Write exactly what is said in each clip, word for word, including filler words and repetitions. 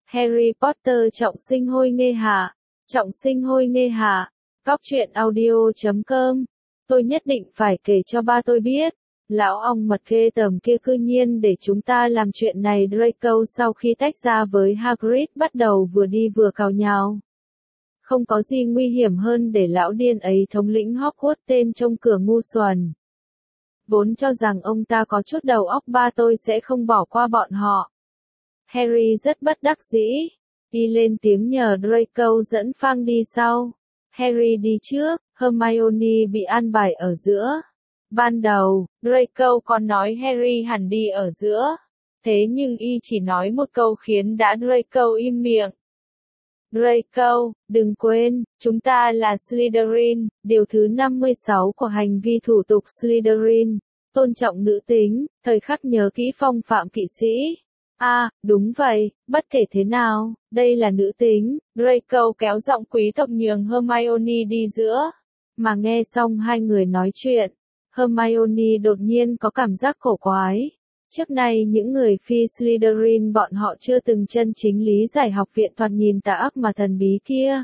Harry Potter trọng sinh hôi nghê hạ. Trọng sinh hôi nghê hạ. Góc truyện audio chấm com. Tôi nhất định phải kể cho ba tôi biết. Lão ong mật ghê tởm kia cư nhiên để chúng ta làm chuyện này. Draco sau khi tách ra với Hagrid bắt đầu vừa đi vừa cào nhào. Không có gì nguy hiểm hơn để lão điên ấy thống lĩnh Hogwarts tên trông cửa ngu xuẩn. Vốn cho rằng ông ta có chút đầu óc, ba tôi sẽ không bỏ qua bọn họ. Harry rất bất đắc dĩ. Đi lên tiếng nhờ Draco dẫn Fang đi sau. Harry đi trước, Hermione bị an bài ở giữa. Ban đầu, Draco còn nói Harry hẳn đi ở giữa. Thế nhưng y chỉ nói một câu khiến đã Draco im miệng. Draco, đừng quên, chúng ta là Slytherin, điều thứ năm mươi sáu của hành vi thủ tục Slytherin, tôn trọng nữ tính, thời khắc nhớ kỹ phong phạm kỵ sĩ. A, à, đúng vậy, bất kể thế nào, đây là nữ tính. Draco kéo giọng quý tộc nhường Hermione đi giữa. Mà nghe xong hai người nói chuyện, Hermione đột nhiên có cảm giác cổ quái. Trước nay những người phi Slytherin bọn họ chưa từng chân chính lý giải học viện thoạt nhìn tà ác mà thần bí kia.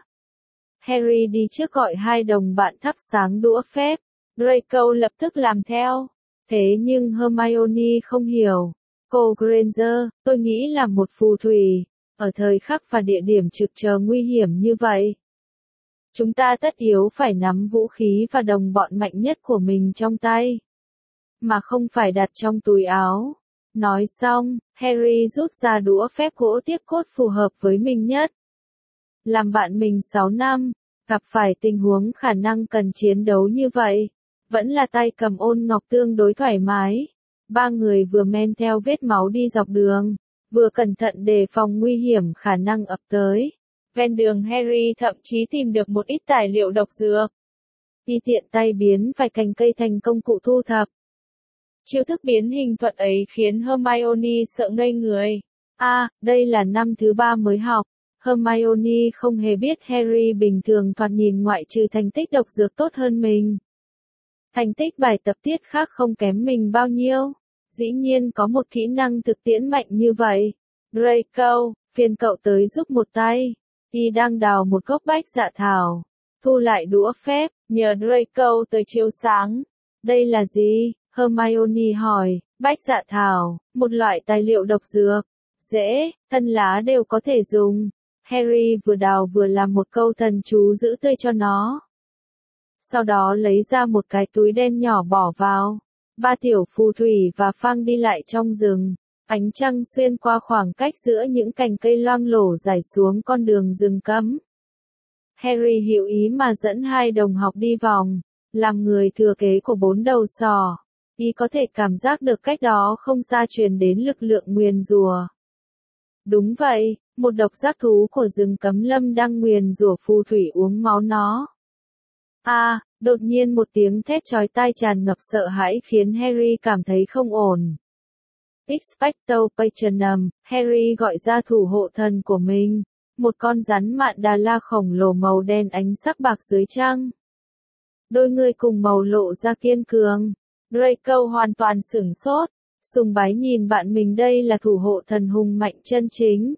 Harry đi trước gọi hai đồng bạn thắp sáng đũa phép. Draco lập tức làm theo. Thế nhưng Hermione không hiểu. Cô Granger, tôi nghĩ là một phù thủy, ở thời khắc và địa điểm trực chờ nguy hiểm như vậy. Chúng ta tất yếu phải nắm vũ khí và đồng bọn mạnh nhất của mình trong tay. Mà không phải đặt trong túi áo. Nói xong, Harry rút ra đũa phép gỗ tiếp cốt phù hợp với mình nhất. Làm bạn mình sáu năm, gặp phải tình huống khả năng cần chiến đấu như vậy, vẫn là tay cầm ôn ngọc tương đối thoải mái. Ba người vừa men theo vết máu đi dọc đường, vừa cẩn thận đề phòng nguy hiểm khả năng ập tới. Ven đường Harry thậm chí tìm được một ít tài liệu độc dược. Y tiện tay biến vài cành cây thành công cụ thu thập. Chiêu thức biến hình thuật ấy khiến Hermione sợ ngây người. A, à, đây là năm thứ ba mới học. Hermione không hề biết Harry bình thường thoạt nhìn ngoại trừ thành tích độc dược tốt hơn mình. Thành tích bài tập tiết khác không kém mình bao nhiêu. Dĩ nhiên có một kỹ năng thực tiễn mạnh như vậy. Draco, phiền cậu tới giúp một tay. Y đang đào một gốc bách dạ thảo. Thu lại đũa phép, nhờ Draco tới chiếu sáng. Đây là gì? Hermione hỏi. Bách dạ thảo, một loại tài liệu độc dược. Dễ, thân lá đều có thể dùng. Harry vừa đào vừa làm một câu thần chú giữ tươi cho nó. Sau đó lấy ra một cái túi đen nhỏ bỏ vào. Ba tiểu phù thủy và Fang đi lại trong rừng. Ánh trăng xuyên qua khoảng cách giữa những cành cây loang lổ rải xuống con đường rừng cấm. Harry hiểu ý mà dẫn hai đồng học đi vòng. Làm người thừa kế của bốn đầu sò. Y có thể cảm giác được cách đó không xa truyền đến lực lượng nguyền rủa. Đúng vậy, một độc giác thú của rừng cấm lâm đang nguyền rủa phù thủy uống máu nó. A, à, đột nhiên một tiếng thét chói tai tràn ngập sợ hãi khiến Harry cảm thấy không ổn. Expecto Patronum, Harry gọi ra thủ hộ thần của mình, một con rắn mạn Đà La khổng lồ màu đen ánh sắc bạc dưới trăng. Đôi người cùng màu lộ ra kiên cường. Draco hoàn toàn sửng sốt, sùng bái nhìn bạn mình, đây là thủ hộ thần hùng mạnh chân chính.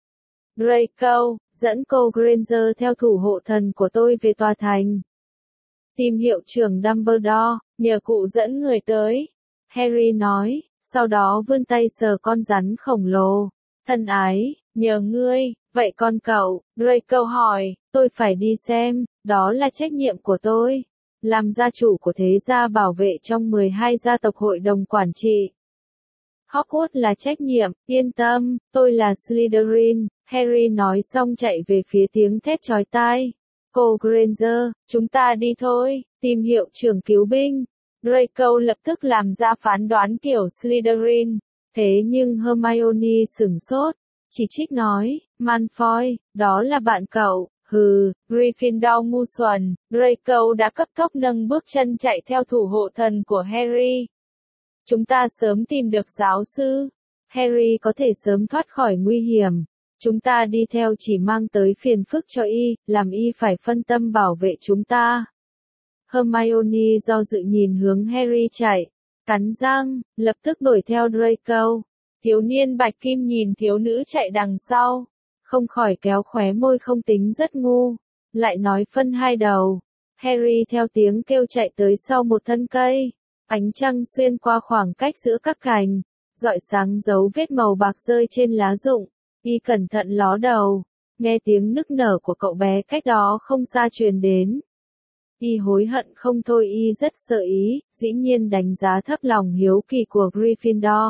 Draco, dẫn cô Granger theo thủ hộ thần của tôi về tòa thành. Tìm hiệu trưởng Dumbledore, nhờ cụ dẫn người tới. Harry nói, sau đó vươn tay sờ con rắn khổng lồ. Thân ái, nhờ ngươi, vậy con cậu? Draco hỏi, tôi phải đi xem, đó là trách nhiệm của tôi. Làm gia chủ của thế gia bảo vệ trong mười hai gia tộc hội đồng quản trị. Hogwarts là trách nhiệm, yên tâm, tôi là Slytherin. Harry nói xong chạy về phía tiếng thét chói tai. Cô Granger, chúng ta đi thôi, tìm hiệu trưởng cứu binh. Draco lập tức làm ra phán đoán kiểu Slytherin. Thế nhưng Hermione sửng sốt, chỉ trích nói, Malfoy, đó là bạn cậu. Hừ, Gryffindor ngu xuẩn. Draco đã cấp tốc nâng bước chân chạy theo thủ hộ thần của Harry. Chúng ta sớm tìm được giáo sư. Harry có thể sớm thoát khỏi nguy hiểm. Chúng ta đi theo chỉ mang tới phiền phức cho y, làm y phải phân tâm bảo vệ chúng ta. Hermione do dự nhìn hướng Harry chạy, cắn răng, lập tức đuổi theo Draco. Thiếu niên bạch kim nhìn thiếu nữ chạy đằng sau. không khỏi kéo khóe môi không tính rất ngu, lại nói phân hai đầu. Harry theo tiếng kêu chạy tới sau một thân cây, ánh trăng xuyên qua khoảng cách giữa các cành, rọi sáng dấu vết màu bạc rơi trên lá rụng, y cẩn thận ló đầu, nghe tiếng nức nở của cậu bé cách đó không xa truyền đến. Y hối hận không thôi, y rất sợ ý, dĩ nhiên đánh giá thấp lòng hiếu kỳ của Gryffindor.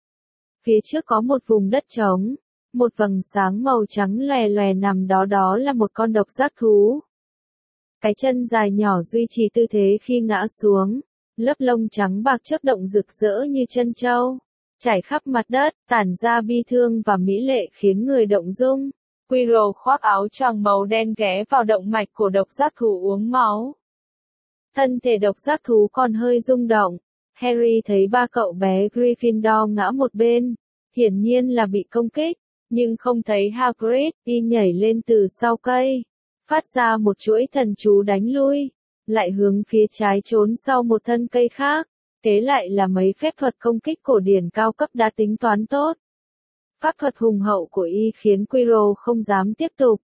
Phía trước có một vùng đất trống, một vầng sáng màu trắng lòe lòe nằm đó, đó là một con độc giác thú. Cái chân dài nhỏ duy trì tư thế khi ngã xuống, lớp lông trắng bạc chớp động rực rỡ như chân trâu, trải khắp mặt đất, tản ra bi thương và mỹ lệ khiến người động dung. Quirrell khoác áo choàng màu đen ghé vào động mạch của độc giác thú uống máu. Thân thể độc giác thú còn hơi rung động. Harry thấy ba cậu bé Gryffindor ngã một bên, hiển nhiên là bị công kích, nhưng không thấy Hagrid. Y nhảy lên từ sau cây, phát ra một chuỗi thần chú đánh lui, lại hướng phía trái trốn sau một thân cây khác. Kế lại là mấy phép thuật công kích cổ điển cao cấp đã tính toán tốt. Pháp thuật hùng hậu của y khiến Quirrell không dám tiếp tục.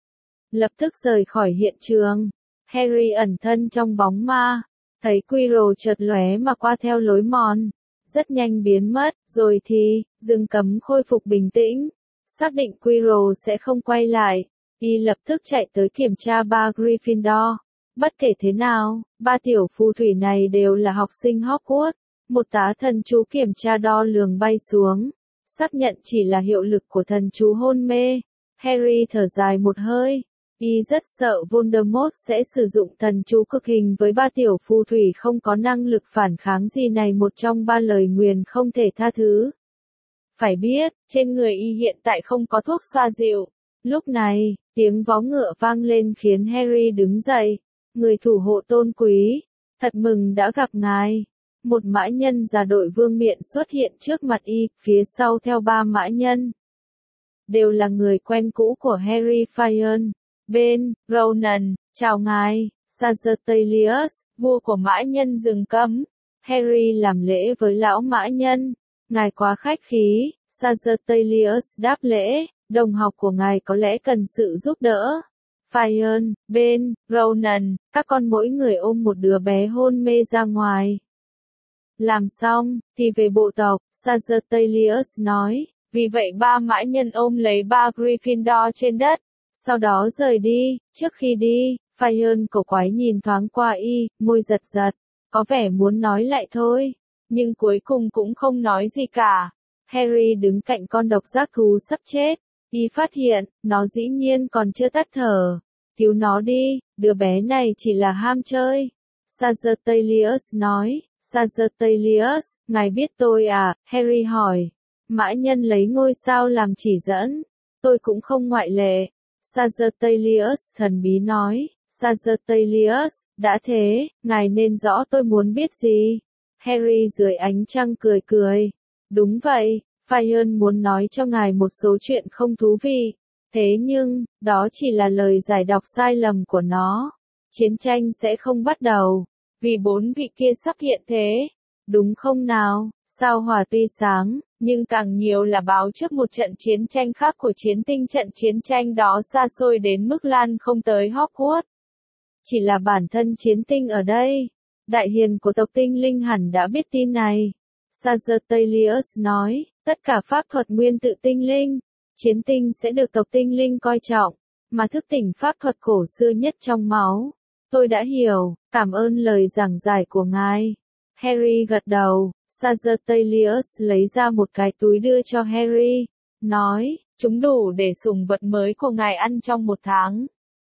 Lập tức rời khỏi hiện trường. Harry ẩn thân trong bóng ma, thấy Quirrell chợt lóe mà qua theo lối mòn, rất nhanh biến mất, rồi thì, rừng cấm khôi phục bình tĩnh. Xác định Quirrell sẽ không quay lại, y lập tức chạy tới kiểm tra ba Gryffindor. Bất kể thế nào, ba tiểu phù thủy này đều là học sinh Hogwarts. Một tá thần chú kiểm tra đo lường bay xuống, xác nhận chỉ là hiệu lực của thần chú hôn mê. Harry thở dài một hơi, y rất sợ Voldemort sẽ sử dụng thần chú cực hình với ba tiểu phù thủy không có năng lực phản kháng gì này, một trong ba lời nguyền không thể tha thứ. Phải biết, trên người y hiện tại không có thuốc xoa dịu. Lúc này, tiếng vó ngựa vang lên khiến Harry đứng dậy. Người thủ hộ tôn quý, thật mừng đã gặp ngài. Một mã nhân già đội vương miện xuất hiện trước mặt y, phía sau theo ba mã nhân. Đều là người quen cũ của Harry. Fion, Ben, Ronan, chào ngài. Sagittarius, vua của mã nhân rừng cấm. Harry làm lễ với lão mã nhân. Ngài quá khách khí. Sagittarius đáp lễ, đồng học của ngài có lẽ cần sự giúp đỡ. Fion, Ben, Ronan, các con mỗi người ôm một đứa bé hôn mê ra ngoài. Làm xong, thì về bộ tộc, Sagittarius nói, vì vậy ba mã nhân ôm lấy ba Gryffindor trên đất, sau đó rời đi. Trước khi đi, Fion cổ quái nhìn thoáng qua y, môi giật giật, có vẻ muốn nói lại thôi, nhưng cuối cùng cũng không nói gì cả. Harry đứng cạnh con độc giác thú sắp chết. Y phát hiện, nó dĩ nhiên còn chưa tắt thở. Cứu nó đi, đứa bé này chỉ là ham chơi. Sagittarius nói. Sagittarius, ngài biết tôi à? Harry hỏi. Mã nhân lấy ngôi sao làm chỉ dẫn. Tôi cũng không ngoại lệ. Sagittarius thần bí nói. Sagittarius, đã thế, ngài nên rõ tôi muốn biết gì. Harry dưới ánh trăng cười cười. Đúng vậy. Fion muốn nói cho ngài một số chuyện không thú vị, thế nhưng, đó chỉ là lời giải đọc sai lầm của nó. Chiến tranh sẽ không bắt đầu, vì bốn vị kia sắp hiện thế, đúng không nào? Sao hỏa tuy sáng, nhưng càng nhiều là báo trước một trận chiến tranh khác của chiến tinh. Trận chiến tranh đó xa xôi đến mức lan không tới Hogwarts. Chỉ là bản thân chiến tinh ở đây, đại hiền của tộc tinh linh hẳn đã biết tin này. Sagittarius nói, tất cả pháp thuật nguyên tự tinh linh, chiến tinh sẽ được tộc tinh linh coi trọng, mà thức tỉnh pháp thuật cổ xưa nhất trong máu. Tôi đã hiểu, cảm ơn lời giảng giải của ngài. Harry gật đầu. Sagittarius lấy ra một cái túi đưa cho Harry, nói, chúng đủ để sủng vật mới của ngài ăn trong một tháng.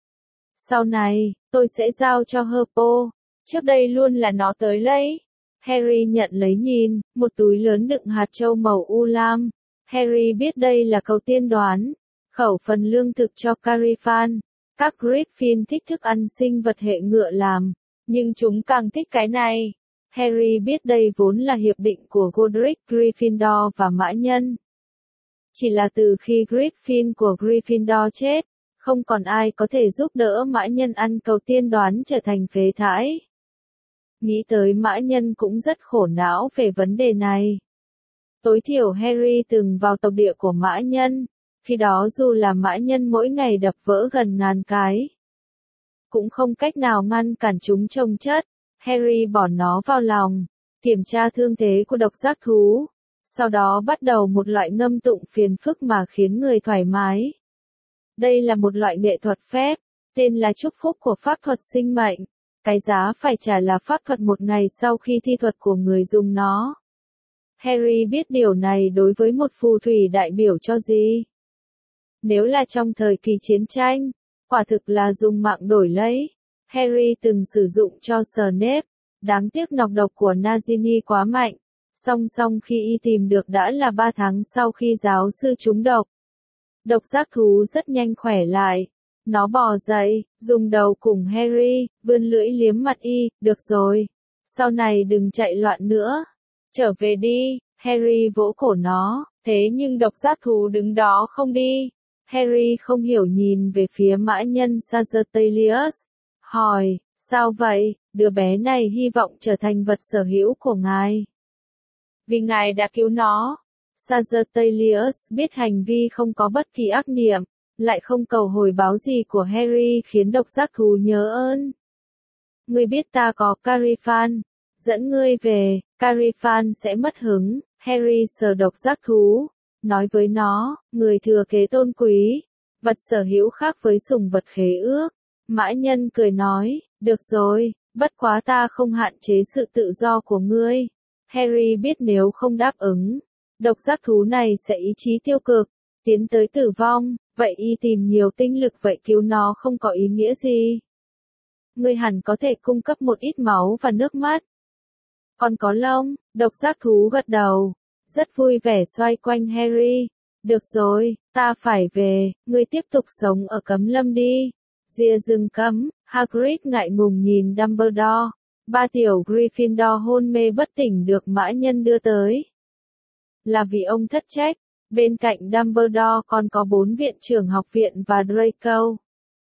Sau này, tôi sẽ giao cho Herpo, trước đây luôn là nó tới lấy. Harry nhận lấy nhìn, một túi lớn đựng hạt châu màu u lam. Harry biết đây là cầu tiên đoán, khẩu phần lương thực cho Carifan. Các Gryffindor thích thức ăn sinh vật hệ ngựa làm, nhưng chúng càng thích cái này. Harry biết đây vốn là hiệp định của Godric Gryffindor và mã nhân. Chỉ là từ khi Griffin của Gryffindor chết, không còn ai có thể giúp đỡ mã nhân ăn cầu tiên đoán trở thành phế thải. Nghĩ tới mã nhân cũng rất khổ não về vấn đề này. Tối thiểu Harry từng vào tộc địa của mã nhân, Khi đó dù là mã nhân mỗi ngày đập vỡ gần ngàn cái, cũng không cách nào ngăn cản chúng trông chất. Harry bỏ nó vào lòng, kiểm tra thương thế của độc giác thú, sau đó bắt đầu một loại ngâm tụng phiền phức mà khiến người thoải mái. Đây là một loại nghệ thuật phép, tên là chúc phúc của pháp thuật sinh mệnh. Cái giá phải trả là pháp thuật một ngày sau khi thi thuật của người dùng nó. Harry biết điều này đối với một phù thủy đại biểu cho gì. Nếu là trong thời kỳ chiến tranh, quả thực là dùng mạng đổi lấy. Harry từng sử dụng cho Snape, đáng tiếc nọc độc của Nagini quá mạnh. Song song khi y tìm được đã là ba tháng sau khi giáo sư trúng độc. Độc giác thú rất nhanh khỏe lại. Nó bò dậy, dùng đầu cùng Harry, vươn lưỡi liếm mặt y, được rồi. Sau này đừng chạy loạn nữa. Trở về đi, Harry vỗ cổ nó, thế nhưng độc giác thú đứng đó không đi. Harry không hiểu nhìn về phía mã nhân Sagittarius, hỏi, sao vậy, đứa bé này hy vọng trở thành vật sở hữu của ngài. Vì ngài đã cứu nó. Sagittarius biết hành vi không có bất kỳ ác niệm, lại không cầu hồi báo gì của Harry khiến độc giác thú nhớ ơn. Ngươi biết ta có Carifan, dẫn ngươi về, Carifan sẽ mất hứng. Harry sờ độc giác thú, nói với nó, người thừa kế tôn quý, vật sở hữu khác với sủng vật khế ước. Mã nhân cười nói, được rồi, bất quá ta không hạn chế sự tự do của ngươi. Harry biết nếu không đáp ứng, độc giác thú này sẽ ý chí tiêu cực, tiến tới tử vong, vậy y tìm nhiều tinh lực vậy cứu nó không có ý nghĩa gì. Ngươi hẳn có thể cung cấp một ít máu và nước mắt. Còn có lông, độc giác thú gật đầu, rất vui vẻ xoay quanh Harry. Được rồi, ta phải về, ngươi tiếp tục sống ở cấm lâm đi. Rìa rừng cấm, Hagrid ngại ngùng nhìn Dumbledore. Ba tiểu Gryffindor hôn mê bất tỉnh được mã nhân đưa tới. Là vì ông thất trách, bên cạnh Dumbledore còn có bốn viện trưởng học viện và Draco.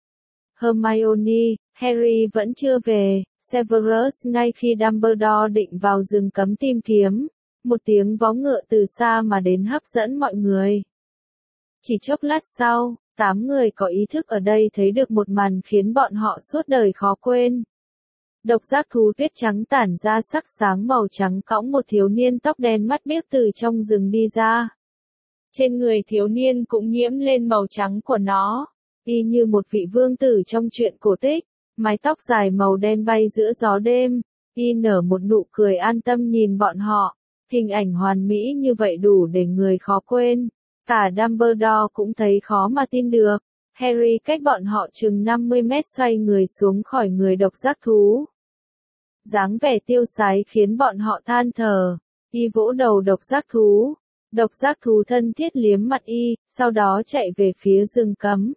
Hermione, Harry vẫn chưa về. Severus ngay khi Dumbledore định vào rừng cấm tìm kiếm, một tiếng vó ngựa từ xa mà đến hấp dẫn mọi người. Chỉ chốc lát sau, tám người có ý thức ở đây thấy được một màn khiến bọn họ suốt đời khó quên. Độc giác thú tuyết trắng tản ra sắc sáng màu trắng cõng một thiếu niên tóc đen mắt biếc từ trong rừng đi ra. Trên người thiếu niên cũng nhiễm lên màu trắng của nó, y như một vị vương tử trong truyện cổ tích, mái tóc dài màu đen bay giữa gió đêm, y nở một nụ cười an tâm nhìn bọn họ, hình ảnh hoàn mỹ như vậy đủ để người khó quên. Cả Dumbledore cũng thấy khó mà tin được. Harry cách bọn họ chừng năm mươi mét xoay người xuống khỏi người độc giác thú. Dáng vẻ tiêu sái khiến bọn họ than thở. Y vỗ đầu độc giác thú. Độc giác thú thân thiết liếm mặt y, sau đó chạy về phía rừng cấm.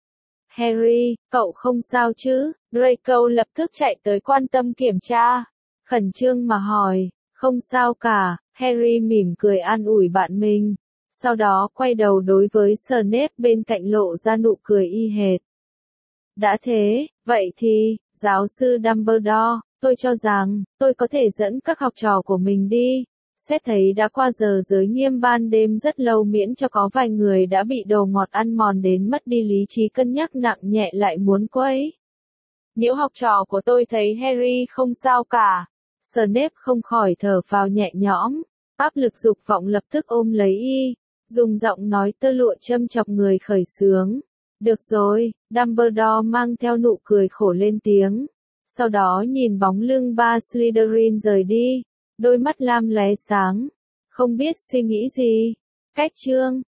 Harry, cậu không sao chứ? Draco lập tức chạy tới quan tâm kiểm tra. Khẩn trương mà hỏi, không sao cả. Harry mỉm cười an ủi bạn mình. Sau đó quay đầu đối với Snape bên cạnh lộ ra nụ cười y hệt. Đã thế, vậy thì, giáo sư Dumbledore, tôi cho rằng, tôi có thể dẫn các học trò của mình đi. Xét thấy đã qua giờ giới nghiêm ban đêm rất lâu miễn cho có vài người đã bị đồ ngọt ăn mòn đến mất đi lý trí cân nhắc nặng nhẹ lại muốn quấy. Những học trò của tôi thấy Harry không sao cả. Snape không khỏi thở phào nhẹ nhõm, áp lực dục vọng lập tức ôm lấy y. Dùng giọng nói tơ lụa châm chọc người khởi xướng. Được rồi, Dumbledore mang theo nụ cười khổ lên tiếng. Sau đó nhìn bóng lưng ba Slytherin rời đi, đôi mắt lam lóe sáng. Không biết suy nghĩ gì. Cách chương